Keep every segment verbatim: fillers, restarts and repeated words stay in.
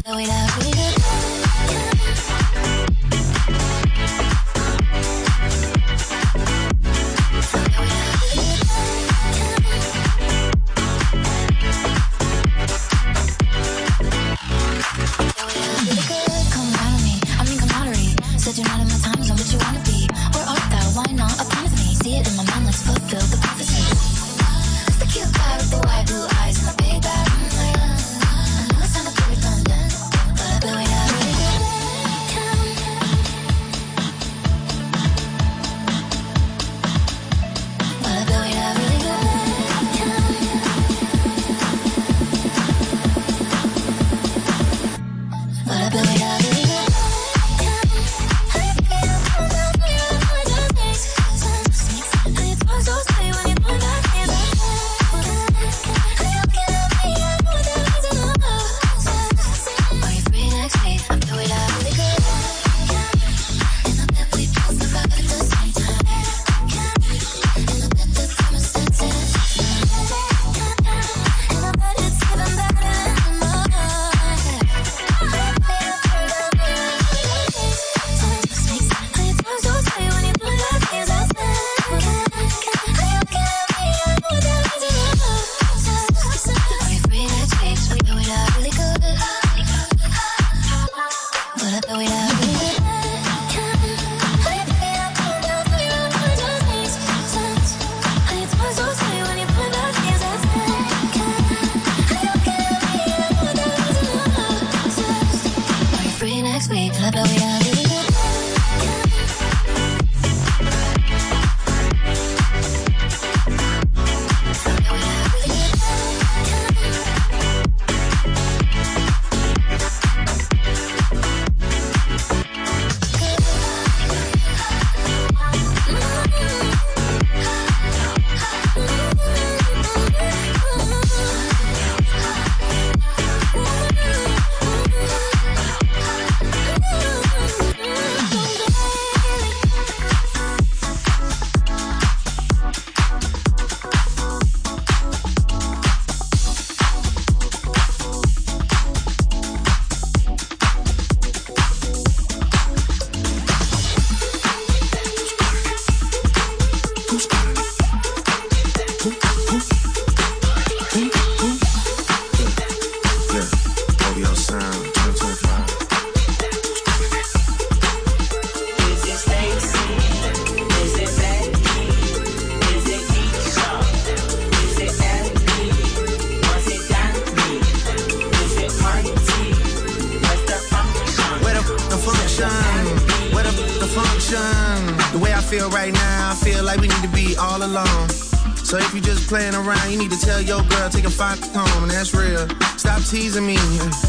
Playing around, you need to tell your girl, take a five home, and that's real. Stop teasing me,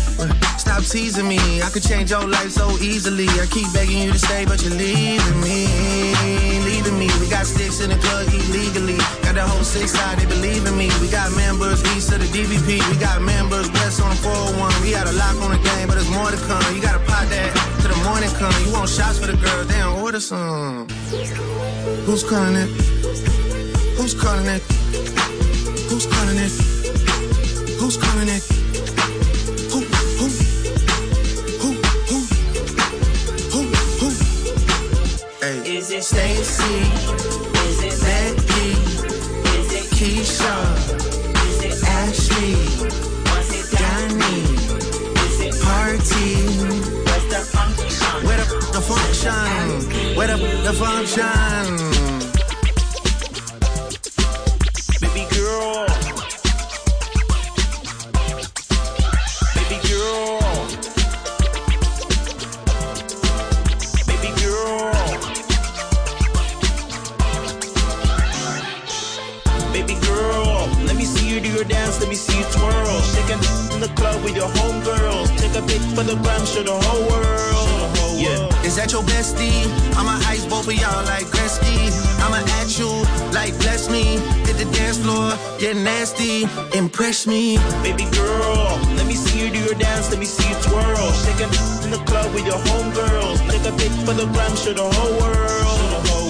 stop teasing me. I could change your life so easily. I keep begging you to stay, but you're leaving me, leaving me. We got sticks in the club illegally. Got the whole six side, they believe in me. We got members east of the D V P. We got members west on the four oh one. We got a lock on the game, but there's more to come. You gotta pot that till the morning come. You want shots for the girls, they don't order some. Who's calling it? Who's calling it? Who's calling it? Who's calling it? Who, who, who, who, who, who? Hey. Is it Stacy? Is it Becky? Is it Keisha? Is it Ashley? Was it Danny? Is it Party? Where's the function? Where the, the function? Where the, the function? For the gram, show the whole world. Yeah. Is that your bestie? I'ma ice both of y'all like Gretzky. I'ma at you like bless me. Hit the dance floor, get nasty, impress me. Baby girl, let me see you do your dance, let me see you twirl. Shake it in the club with your homegirls. Take a pic for the gram, show the whole world.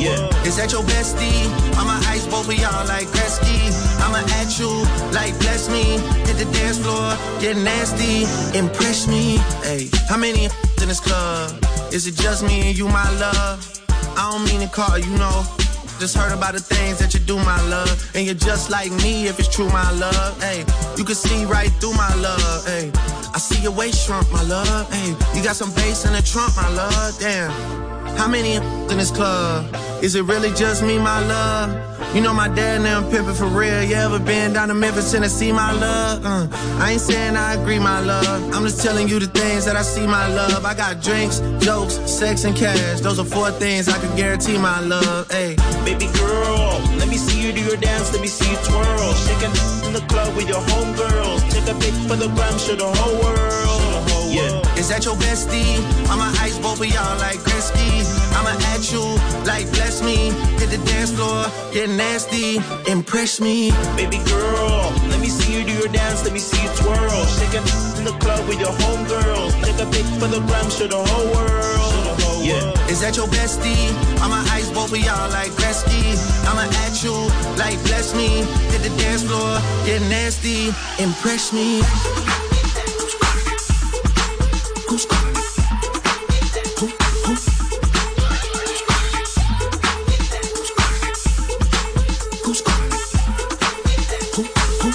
Yeah. Is that your bestie? I'ma ice both of y'all like Gretzky. I'ma at you like bless me. Hit the dance floor, get nasty, impress me. Hey, how many in this club? Is it just me and you, my love? I don't mean to call you, know. Just heard about the things that you do, my love. And you're just like me if it's true, my love. Hey, you can see right through my love. Hey, I see your waist shrunk, my love. Hey, you got some bass in the trunk, my love. Damn. How many in this club? Is it really just me, my love? You know my dad now I'm pimping for real. You ever been down to Memphis, Tennessee, my love? Uh, I ain't saying I agree, my love. I'm just telling you the things that I see, my love. I got drinks, jokes, sex, and cash. Those are four things I can guarantee, my love. Hey, baby girl, let me see you do your dance, let me see you twirl. Shaking in the club with your homegirls. Take a pic for the gram, show the whole world. Yeah. Is that your bestie? I'ma ice both of y'all like Gretzky. I'ma at you like bless me. Hit the dance floor, get nasty, impress me. Baby girl, let me see you do your dance, let me see you twirl. Shaking in the club with your homegirls. Take a pic for the gram, show the whole world. Yeah. Is that your bestie? I'ma ice both of y'all like Gretzky. I'ma at you like bless me. Hit the dance floor, get nasty, impress me. Who's got it? Who, who? Who's got it? Who, who?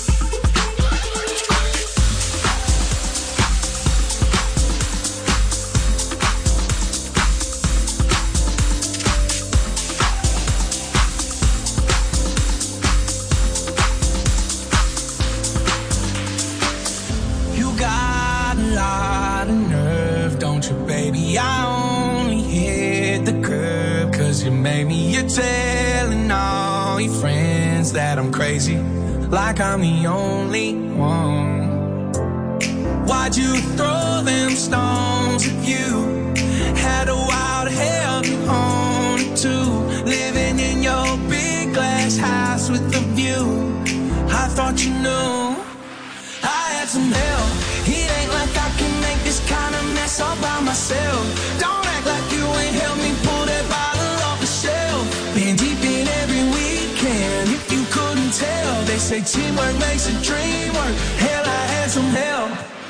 You got a lot of nerve, don't you, baby? I only hit the curb 'cause you made me. You're telling all your friends that I'm crazy, like I'm the only one. Why'd you throw them stones if you had a wild hell on it too? Living in your big glass house with a view. I thought you knew I had some help. It ain't like I can make this kind of mess all by myself. Don't act like you ain't helped me pull that bottle off the shelf. Been deep in every weekend, if you couldn't tell. They say teamwork makes a dream work. Hell, I had some help.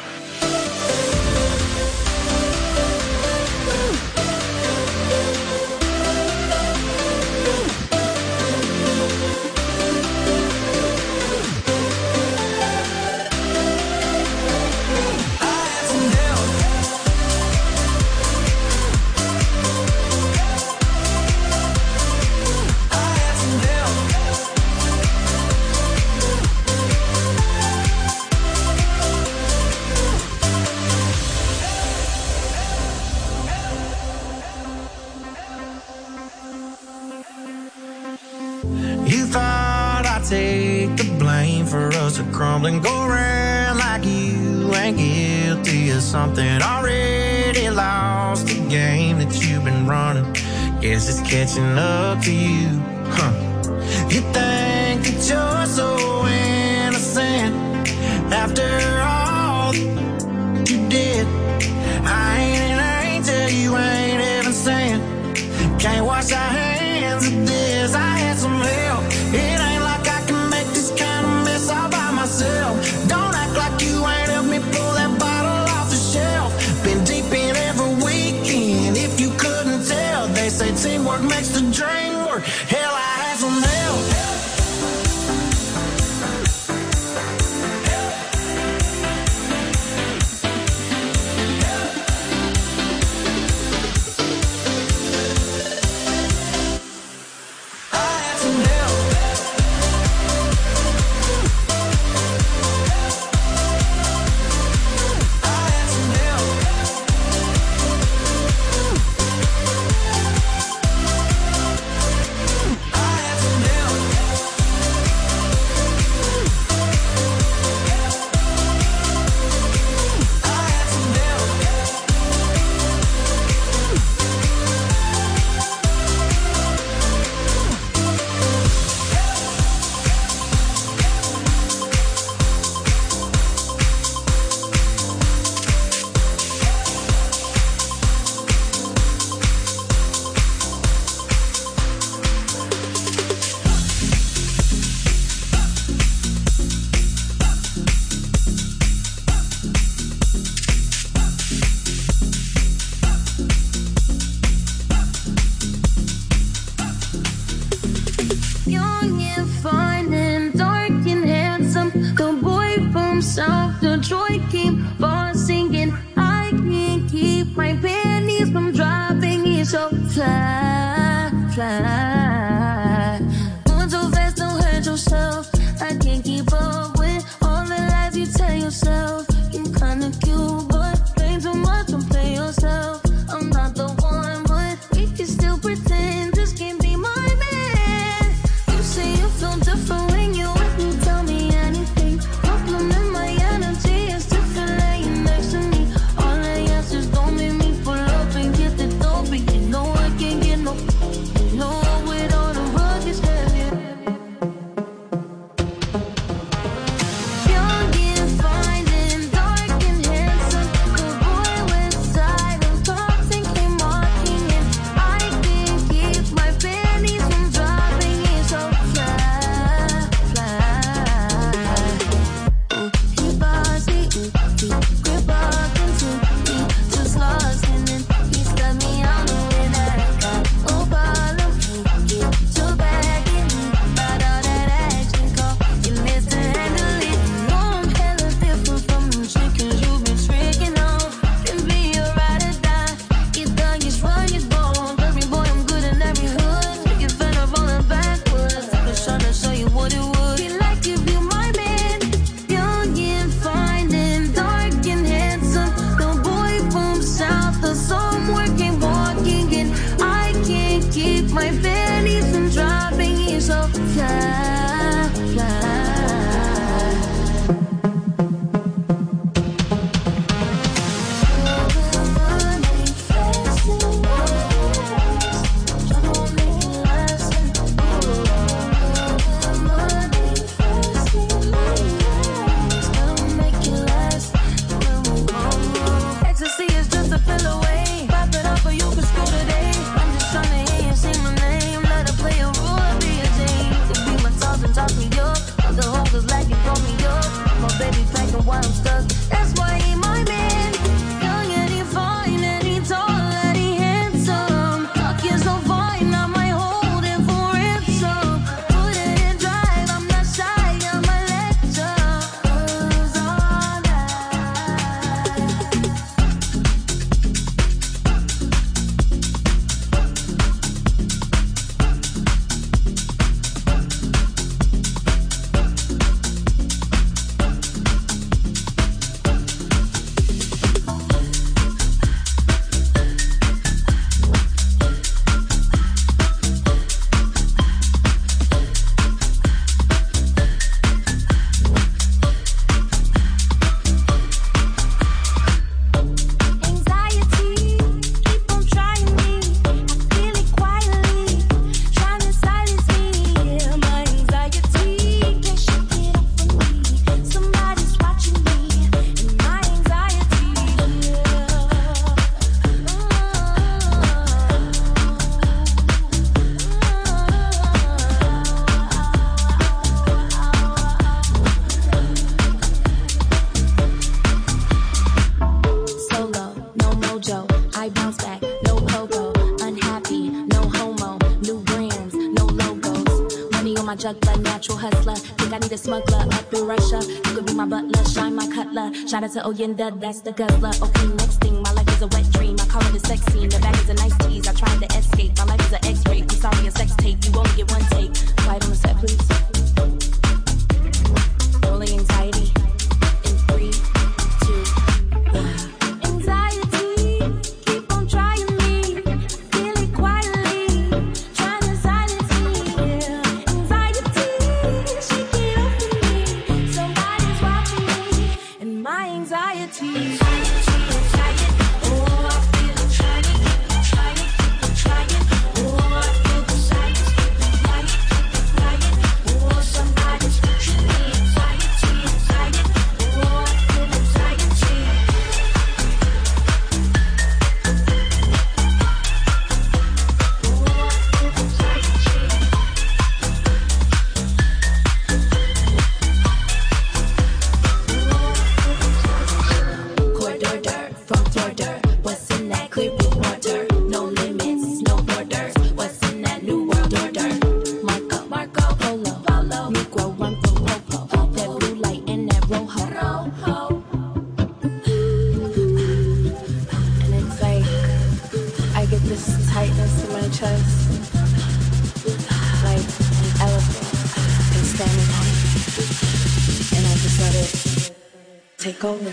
You thought I'd take the blame for us to crumble and go around like you ain't guilty of something. Already lost the game that you've been running. Guess it's catching up to you, huh? You think that you're so innocent after all you did. I ain't an angel, you ain't even saying. Can't wash our hands of this. I had some help. It ain't like I can make this kind of mess all by myself. Don't act like you ain't helped me pull that bottle off the shelf. Been deep in every weekend, if you couldn't tell. They say teamwork makes the dream work. Hell, I had some help. myself. The joy keep on singing. I can't keep my panties from dropping. It's so fly, fly. Moving so fast, don't hurt yourself. I can't keep up with all the lies you tell yourself. You're kinda cute, but ain't too much, don't play yourself. I'm not the one, but we can still pretend this can't be my man. You say you feel different when you with me, tell me anything. Compliment my energy, it's different laying next to me. All I ask is don't make me pull up and get the dough, but you know I can't get no, no with all the rugged heavy. Young and fine and dark and handsome, the boy with silent thoughts and came walking in. I can't keep my panties from dropping. It's so fly, fly. Ooh, he bossy, ooh, he grip up into me, just lost in it. He stepped me out the way that I got no problem. He get too back in me, about all that action call. You missed to handle it. You know I'm hella different from them chickens you've been tricking on. Can be a ride or die. Get done, get run, get born. Every boy, I'm good in every hood. Make it fed up rolling backwards. Took a shot to show you what it would be like if you my man. Young and fine and dark and handsome, the boy from south of somewhere came walking in. I can't keep my panties from dropping. He's so fly, fly. Ecstasy is just a pill away. Pop it up or you can screw today. I'm just trying to hear you say my name. Let her play a role, be a Jane. Could be my toss and toss me up. Other hoes is like you throw me up. My baby packing while I'm stuck. That's why he my man. Young and he fine and he tall and he handsome. Talking so fine, I might hold it for ransom. Put it in drive, I'm not shy, I'm a lecture. Cause all night. Anxiety, keep on trying me. I feel it quietly, trying to silence me. Yeah, my anxiety can't shake it off from me. Somebody's watching me, and my anxiety. Solo, no mojo. I bounce back, no pogo. Unhappy, no homo. New brands, no logos. Money on my juggler, natural hustler. Think I need a smuggler up in Russia. You could be my butler, shine my cutler. Shout out to Oyenda, that's the guzzler. Okay, next thing, my life is a wet dream. I call it a sex scene. The bag is a nice tease. I tried to escape. My life is an X-ray. I'm sorry, a sex tape. You only get one take. Quiet on the set, please. Rolling anxiety. In three, two, one. Anxiety, keep on trying me. Feel it quietly, trying to silence me. Yeah. Anxiety, shake it off of me. Somebody's watching me, and my anxiety. Anxiety, anxiety. Oh, I feel it trying to keep on trying, keep on trying. Oh, I feel the silence, keep on flying, keep on flying. Oh, somebody's watching me. Anxiety, anxiety. Oh, I feel anxiety. Corridor from border, what's in that clear blue water? No limits, no borders. What's in that new world order? Marco, Marco, Polo, Polo, Negro, run for Popo. That blue light and that rojo. chest like an elephant and standing on it. And I just let it take over.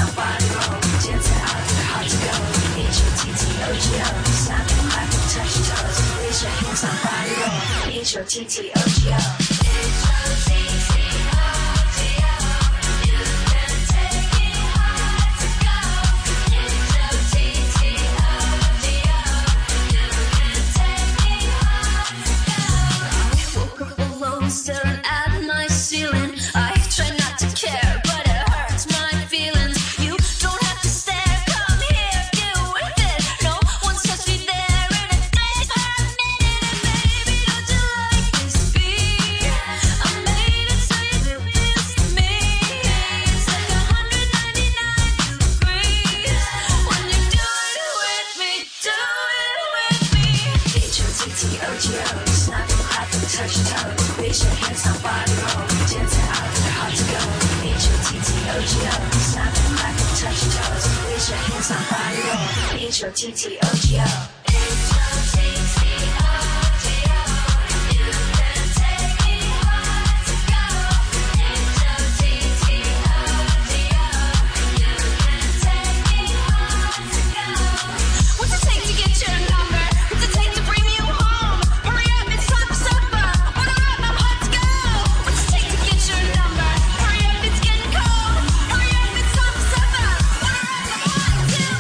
somebody wrong. 坚持 out there, hard to go. H O T T O G O. Snap and clap and touch your toes. Raise your hands, somebody wrong. H O T T O G O. H O T T O G O. You've been taking hard to go. H O T T O G O. You've been taking hard to go. I woke up alone, staring at my ceiling. I try not to care, but it hurts my feelings. You don't have to stare, come here, get with it. No one's touched me there in a day, a minute, and baby, don't you like this beat? I made it so you missed me. It's like one hundred ninety-nine degrees when you do it with me, do it with me. H O T T O G O, snap and clap and touch your toes. Raise your hands, somebody roll. Dance it out there, hard to go. H O T T O G O, snap and clap and touch your toes. Raise your hands, somebody roll. H O T T O G O. H O T T O G O. You've been taking hard to go. H O T T O G O. You've been taking hard to go. What's it take to get your number? What's it take to bring you home? Hurry up, it's time for supper. Order up, I'm hot to go. What's it take to get your number? Hurry up, it's getting cold. Hurry up, it's time for supper. Order up, I'm hot to go.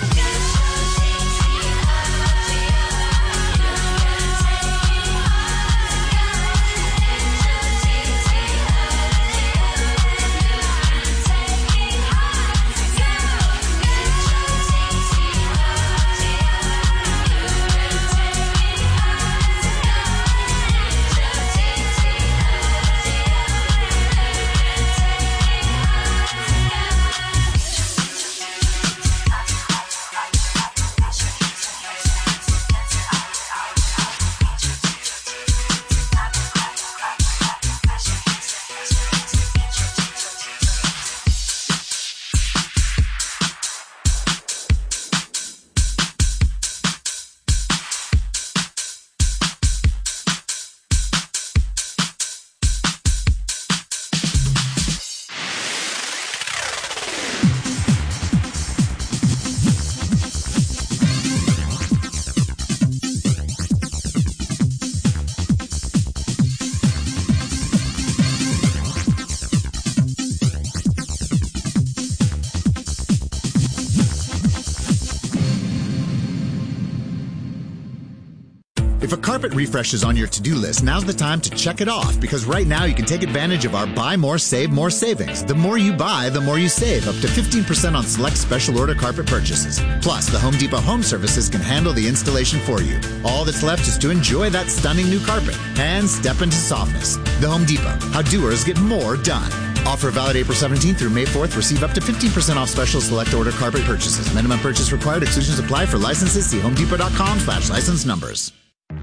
If a carpet refresh is on your to-do list, now's the time to check it off, because right now you can take advantage of our Buy More, Save More savings. The more you buy, the more you save, up to fifteen percent on select special order carpet purchases. Plus, the Home Depot Home Services can handle the installation for you. All that's left is to enjoy that stunning new carpet and step into softness. The Home Depot, how doers get more done. Offer valid April seventeenth through May fourth. Receive up to fifteen percent off special select order carpet purchases. Minimum purchase required. Exclusions apply. For licenses, see homedepot.com slash license numbers.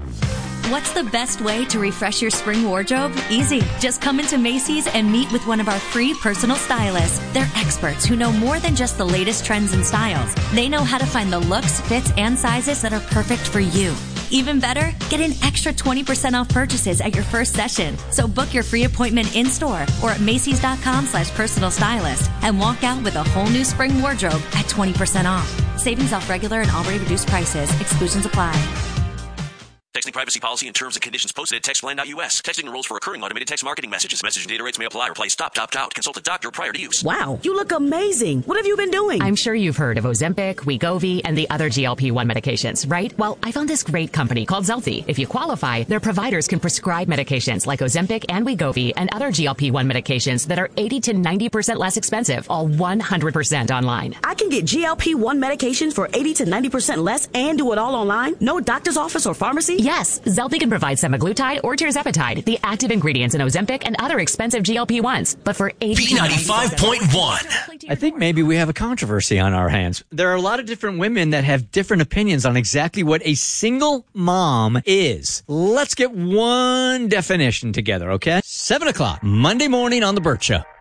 What's the best way to refresh your spring wardrobe? Easy. Just come into Macy's and meet with one of our free personal stylists. They're experts who know more than just the latest trends and styles. They know how to find the looks, fits, and sizes that are perfect for you. Even better, get an extra twenty percent off purchases at your first session. So book your free appointment in-store or at Macy's.com slash personal stylist and walk out with a whole new spring wardrobe at twenty percent off. Savings off regular and already reduced prices. Exclusions apply. Texting privacy policy and terms and conditions posted at textplan dot U S. Texting enrolls for recurring automated text marketing messages. Message and data rates may apply. Reply stop, opt out. Consult a doctor prior to use. Wow, you look amazing. What have you been doing? I'm sure you've heard of Ozempic, Wegovy, and the other G L P one medications, right? Well, I found this great company called Zelfie. If you qualify, their providers can prescribe medications like Ozempic and Wegovy and other G L P one medications that are eighty to ninety percent less expensive, all one hundred percent online. I can get G L P one medications for eighty to ninety percent less and do it all online? No doctor's office or pharmacy? Yes, Zelfie can provide semaglutide or tirzepatide, the active ingredients in Ozempic and other expensive G L P ones. But for eighty B ninety-five point one. I think maybe we have a controversy on our hands. There are a lot of different women that have different opinions on exactly what a single mom is. Let's get one definition together, okay? Seven o'clock, Monday morning on The Burt Show.